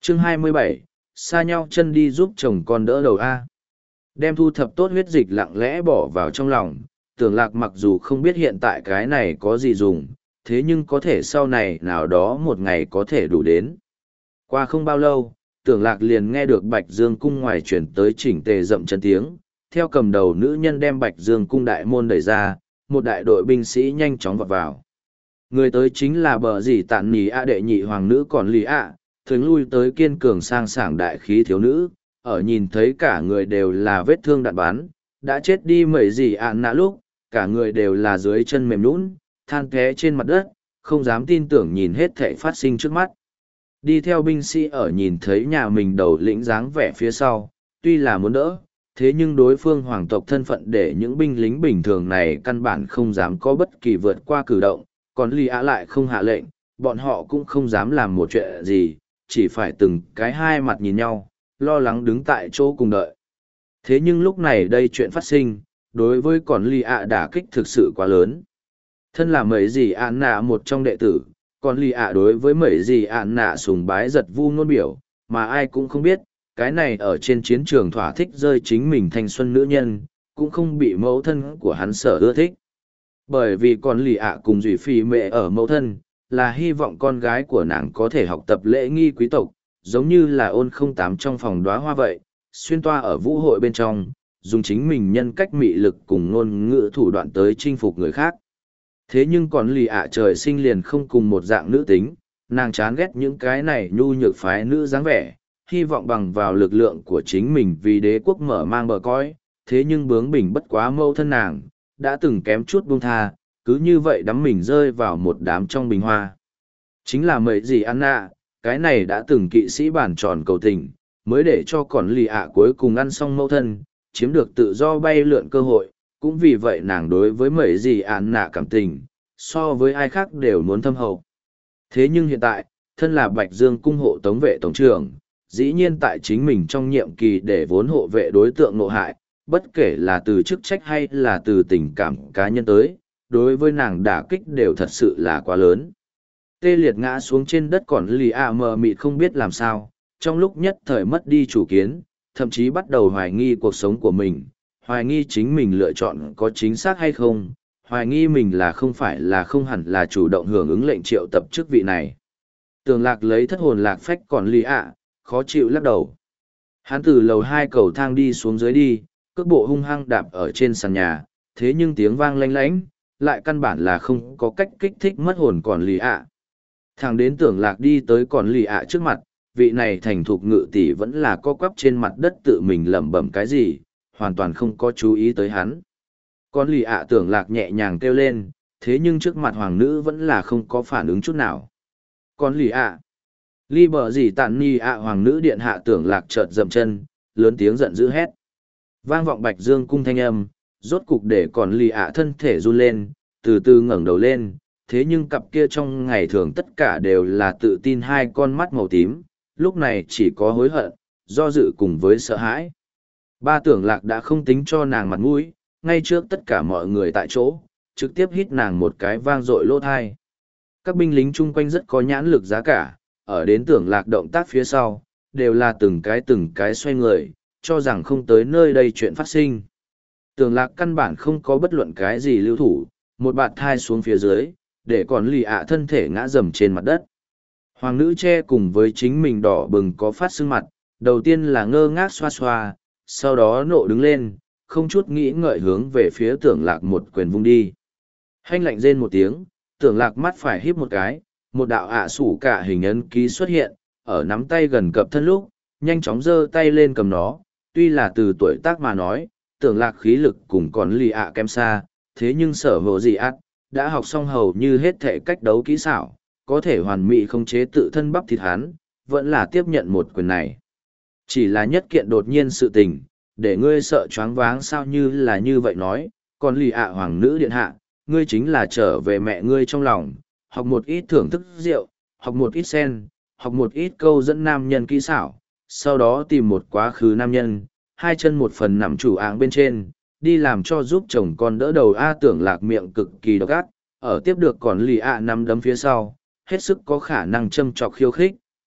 Chương 27, xa nhau chân đi giúp chồng con đỡ đầu A. Đem thu thập tốt huyết dịch lặng lẽ bỏ vào trong lòng, Tưởng Lạc mặc dù không biết hiện tại cái này có gì dùng, thế nhưng có thể sau này nào đó một ngày có thể đủ đến. Qua không bao lâu, Tưởng Lạc liền nghe được Bạch Dương cung ngoài chuyển tới chỉnh tề rậm chân tiếng, theo cầm đầu nữ nhân đem Bạch Dương cung đại môn đẩy ra, một đại đội binh sĩ nhanh chóng vọt vào. Người tới chính là bờ dì tạn nì a đệ nhị hoàng nữ còn lì ạ, thường lui tới kiên cường sang sảng đại khí thiếu nữ, ở nhìn thấy cả người đều là vết thương đạn bắn, đã chết đi mấy dì ạn nã lúc, cả người đều là dưới chân mềm nhũn, than té trên mặt đất, không dám tin tưởng nhìn hết thảy phát sinh trước mắt. Đi theo binh sĩ ở nhìn thấy nhà mình đầu lĩnh dáng vẻ phía sau, tuy là muốn đỡ, thế nhưng đối phương hoàng tộc thân phận để những binh lính bình thường này căn bản không dám có bất kỳ vượt qua cử động, còn Lý Á lại không hạ lệnh, bọn họ cũng không dám làm một chuyện gì, chỉ phải từng cái hai mặt nhìn nhau, lo lắng đứng tại chỗ cùng đợi. Thế nhưng lúc này đây chuyện phát sinh, đối với còn Lý Á đả kích thực sự quá lớn. Thân là mấy gì ạn nạ một trong đệ tử, còn Lý Á đối với mấy gì ạn nạ sùng bái giật vu ngôn biểu, mà ai cũng không biết, cái này ở trên chiến trường thỏa thích rơi chính mình thanh xuân nữ nhân, cũng không bị mẫu thân của hắn sở ưa thích. Bởi vì còn Lý Á cùng Duy Phi mẹ ở mẫu thân, là hy vọng con gái của nàng có thể học tập lễ nghi quý tộc, giống như là ôn không tám trong phòng đóa hoa vậy, xuyên toa ở vũ hội bên trong, dùng chính mình nhân cách mị lực cùng ngôn ngữ thủ đoạn tới chinh phục người khác. Thế nhưng còn Lý Á trời sinh liền không cùng một dạng nữ tính, nàng chán ghét những cái này nhu nhược phái nữ dáng vẻ, hy vọng bằng vào lực lượng của chính mình vì đế quốc mở mang bờ cõi, thế nhưng bướng bỉnh bất quá mâu thân nàng, đã từng kém chút buông tha, cứ như vậy đắm mình rơi vào một đám trong bình hoa. Chính là mấy gì ăn nạ, cái này đã từng kỵ sĩ bản tròn cầu tình, mới để cho còn Lý Á cuối cùng ăn xong mâu thân, chiếm được tự do bay lượn cơ hội, cũng vì vậy nàng đối với mấy gì ăn nạ cảm tình, so với ai khác đều muốn thâm hậu. Thế nhưng hiện tại, thân là Bạch Dương cung hộ tống vệ tổng trưởng, dĩ nhiên tại chính mình trong nhiệm kỳ để vốn hộ vệ đối tượng nộ hại, bất kể là từ chức trách hay là từ tình cảm cá nhân tới, đối với nàng đả kích đều thật sự là quá lớn. Tê liệt ngã xuống trên đất còn Lý Á mờ mịt không biết làm sao, trong lúc nhất thời mất đi chủ kiến, thậm chí bắt đầu hoài nghi cuộc sống của mình, hoài nghi chính mình lựa chọn có chính xác hay không, hoài nghi mình là không phải là không hẳn là chủ động hưởng ứng lệnh triệu tập chức vị này. Tường Lạc lấy thất hồn lạc phách còn Lý Á, khó chịu lắc đầu. Hắn từ lầu 2 cầu thang đi xuống dưới đi, cước bộ hung hăng đạp ở trên sàn nhà, thế nhưng tiếng vang lanh lánh, lại căn bản là không có cách kích thích mất hồn còn Lý Á. Thằng đến Tưởng Lạc đi tới còn Lý Á trước mặt, vị này thành thục ngự tỷ vẫn là co quắp trên mặt đất tự mình lẩm bẩm cái gì, hoàn toàn không có chú ý tới hắn. Còn Lý Á Tưởng Lạc nhẹ nhàng kêu lên, thế nhưng trước mặt hoàng nữ vẫn là không có phản ứng chút nào. Còn Lý Á, ly bờ gì tàn ni ạ hoàng nữ điện hạ Tưởng Lạc chợt dậm chân, lớn tiếng giận dữ hét. Vang vọng Bạch Dương cung thanh âm, rốt cục để còn Lý Á thân thể run lên, từ từ ngẩng đầu lên, thế nhưng cặp kia trong ngày thường tất cả đều là tự tin hai con mắt màu tím, lúc này chỉ có hối hận, do dự cùng với sợ hãi. Ba Tưởng Lạc đã không tính cho nàng mặt mũi, ngay trước tất cả mọi người tại chỗ, trực tiếp hít nàng một cái vang dội lỗ thai. Các binh lính chung quanh rất có nhãn lực giá cả, ở đến Tưởng Lạc động tác phía sau, đều là từng cái xoay người, cho rằng không tới nơi đây chuyện phát sinh. Tưởng Lạc căn bản không có bất luận cái gì lưu thủ, một bạt thai xuống phía dưới, để còn Lý Á thân thể ngã rầm trên mặt đất. Hoàng nữ che cùng với chính mình đỏ bừng có phát sưng mặt, đầu tiên là ngơ ngác xoa xoa, sau đó nộ đứng lên, không chút nghĩ ngợi hướng về phía Tưởng Lạc một quyền vung đi. Hanh lạnh rên một tiếng, Tưởng Lạc mắt phải híp một cái, một đạo ạ sủ cả hình ấn ký xuất hiện, ở nắm tay gần cập thân lúc, nhanh chóng giơ tay lên cầm nó, tuy là từ tuổi tác mà nói, Tưởng Lạc khí lực cùng còn Lý Á kém xa, thế nhưng sở hồ gì ác, đã học xong hầu như hết thể cách đấu kỹ xảo, có thể hoàn mỹ không chế tự thân bắp thịt hắn, vẫn là tiếp nhận một quyền này. Chỉ là nhất kiện đột nhiên sự tình, để ngươi sợ choáng váng sao như là như vậy nói, còn Lý Á hoàng nữ điện hạ, ngươi chính là trở về mẹ ngươi trong lòng, học một ít thưởng thức rượu, học một ít sen, học một ít câu dẫn nam nhân kỹ xảo, sau đó tìm một quá khứ nam nhân, hai chân một phần nằm chủ áng bên trên, đi làm cho giúp chồng con đỡ đầu A. Tưởng Lạc miệng cực kỳ độc ác, ở tiếp được còn Lý Á nắm đấm phía sau, hết sức có khả năng châm chọc khiêu khích,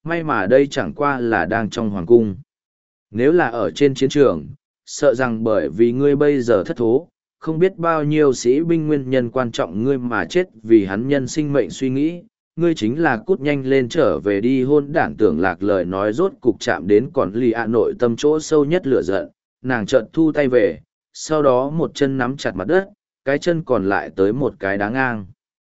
may mà đây chẳng qua là đang trong hoàng cung. Nếu là ở trên chiến trường, sợ rằng bởi vì ngươi bây giờ thất thố, không biết bao nhiêu sĩ binh nguyên nhân quan trọng ngươi mà chết vì hắn nhân sinh mệnh suy nghĩ, ngươi chính là cút nhanh lên trở về đi. Hôn đản Tưởng Lạc lời nói rốt cục chạm đến còn lì ạ nội tâm chỗ sâu nhất lửa giận, nàng chợt thu tay về, sau đó một chân nắm chặt mặt đất, cái chân còn lại tới một cái đá ngang.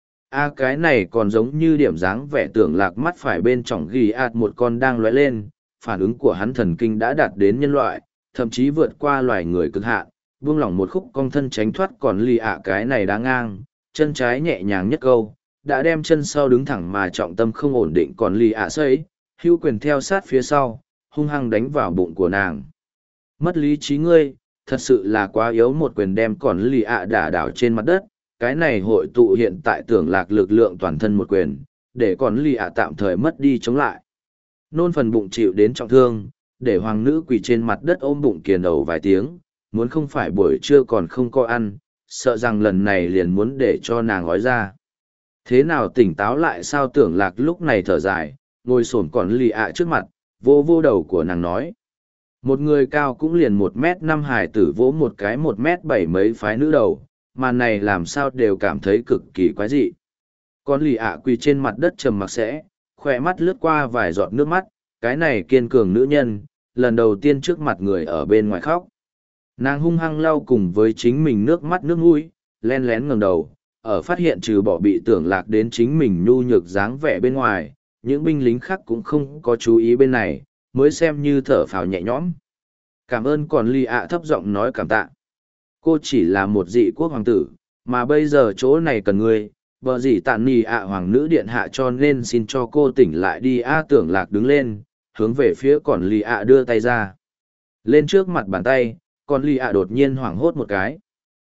Cái này còn giống như điểm dáng vẻ. Tưởng Lạc mắt phải bên trong ghi ạt một con đang lóe lên, phản ứng của hắn thần kinh đã đạt đến nhân loại, thậm chí vượt qua loài người cực hạn, buông lỏng một khúc cong thân tránh thoát còn lì ạ cái này đá ngang, chân trái nhẹ nhàng nhất câu, đã đem chân sau đứng thẳng mà trọng tâm không ổn định còn lì ạ sấy, hữu quyền theo sát phía sau, hung hăng đánh vào bụng của nàng. Mất lý trí ngươi, thật sự là quá yếu. Một quyền đem còn lì ạ đả đảo trên mặt đất, cái này hội tụ hiện tại Tưởng Lạc lực lượng toàn thân một quyền, để còn lì ạ tạm thời mất đi chống lại. Nôn phần bụng chịu đến trọng thương, để hoàng nữ quỳ trên mặt đất ôm bụng kiền đầu vài tiếng, muốn không phải buổi trưa còn không có ăn, sợ rằng lần này liền muốn để cho nàng gói ra. Thế nào tỉnh táo lại sao? Tưởng Lạc lúc này thở dài, ngồi xổm còn lì ạ trước mặt, vô vô đầu của nàng nói. Một người cao cũng liền 1m5 hải tử vỗ một cái 1m7 mấy phái nữ đầu, mà này làm sao đều cảm thấy cực kỳ quái dị. Còn lì ạ quỳ trên mặt đất trầm mặc sẽ, khỏe mắt lướt qua vài giọt nước mắt, cái này kiên cường nữ nhân, lần đầu tiên trước mặt người ở bên ngoài khóc. Nàng hung hăng lau cùng với chính mình nước mắt nước mũi, len lén ngẩng đầu, ở phát hiện trừ bỏ bị Tưởng Lạc đến chính mình nhu nhược dáng vẻ bên ngoài, những binh lính khác cũng không có chú ý bên này, mới xem như thở phào nhẹ nhõm. Cảm ơn. Còn lì ạ thấp giọng nói cảm tạ. Cô chỉ là một dị quốc hoàng tử, mà bây giờ chỗ này cần ngươi, vợ dì tàn nì ạ hoàng nữ điện hạ, cho nên xin cho cô tỉnh lại đi. Tưởng Lạc đứng lên, hướng về phía còn lì ạ đưa tay ra. Lên trước mặt bàn tay, còn lì ạ đột nhiên hoảng hốt một cái.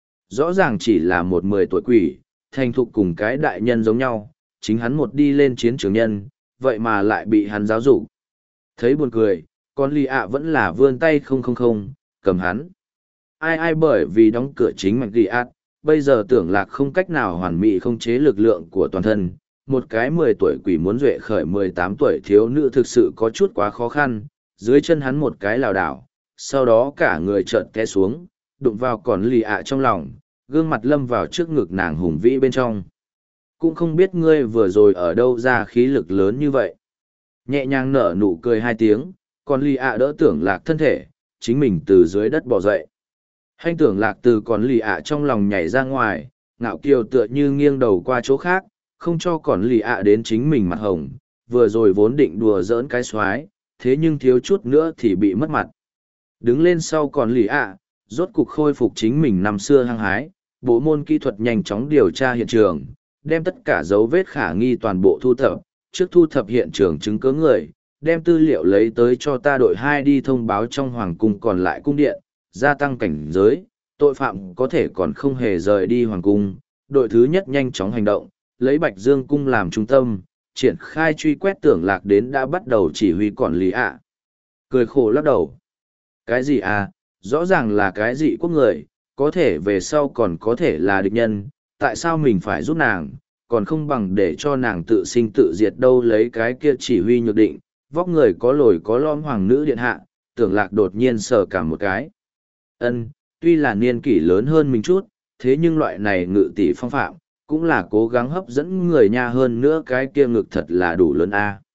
Rõ ràng chỉ là một 10 tuổi quỷ, thành thục cùng cái đại nhân giống nhau, chính hắn một đi lên chiến trường nhân, vậy mà lại bị hắn giáo dục. Thấy buồn cười, con lì ạ vẫn là vươn tay không, cầm hắn. Ai bởi vì đóng cửa chính mạch ghi ạt, bây giờ Tưởng Lạc không cách nào hoàn mỹ không chế lực lượng của toàn thân. Một cái 10 tuổi quỷ muốn duệ khởi 18 tuổi thiếu nữ thực sự có chút quá khó khăn, dưới chân hắn một cái lảo đảo, sau đó cả người chợt té xuống, đụng vào còn lì ạ trong lòng, gương mặt lâm vào trước ngực nàng hùng vĩ bên trong. Cũng không biết ngươi vừa rồi ở đâu ra khí lực lớn như vậy. Nhẹ nhàng nở nụ cười 2 tiếng, còn lì ạ đỡ Tưởng Lạc thân thể, chính mình từ dưới đất bò dậy. Hành Tưởng Lạc từ còn lì ạ trong lòng nhảy ra ngoài, ngạo kiều tựa như nghiêng đầu qua chỗ khác, không cho còn lì ạ đến chính mình mặt hồng, vừa rồi vốn định đùa giỡn cái xoái, thế nhưng thiếu chút nữa thì bị mất mặt. Đứng lên sau còn lì ạ, rốt cục khôi phục chính mình năm xưa hăng hái, bộ môn kỹ thuật nhanh chóng điều tra hiện trường, đem tất cả dấu vết khả nghi toàn bộ thu thập, trước thu thập hiện trường chứng cứ người, đem tư liệu lấy tới cho ta đội 2 đi thông báo trong hoàng cung còn lại cung điện, gia tăng cảnh giới, tội phạm có thể còn không hề rời đi hoàng cung. Đội thứ nhất nhanh chóng hành động, lấy Bạch Dương cung làm trung tâm, triển khai truy quét. Tưởng Lạc đến đã bắt đầu chỉ huy còn lì ạ. Cười khổ lắc đầu. Cái gì à, rõ ràng là cái gì quốc người, có thể về sau còn có thể là địch nhân, tại sao mình phải giúp nàng, còn không bằng để cho nàng tự sinh tự diệt đâu. Lấy cái kia chỉ huy nhược định, vóc người có lồi có lõm hoàng nữ điện hạ, Tưởng Lạc đột nhiên sờ cả một cái. Tuy là niên kỷ lớn hơn mình chút, thế nhưng loại này ngự tỷ phong phạm, cũng là cố gắng hấp dẫn người nha. Hơn nữa cái kia ngực thật là đủ lớn a.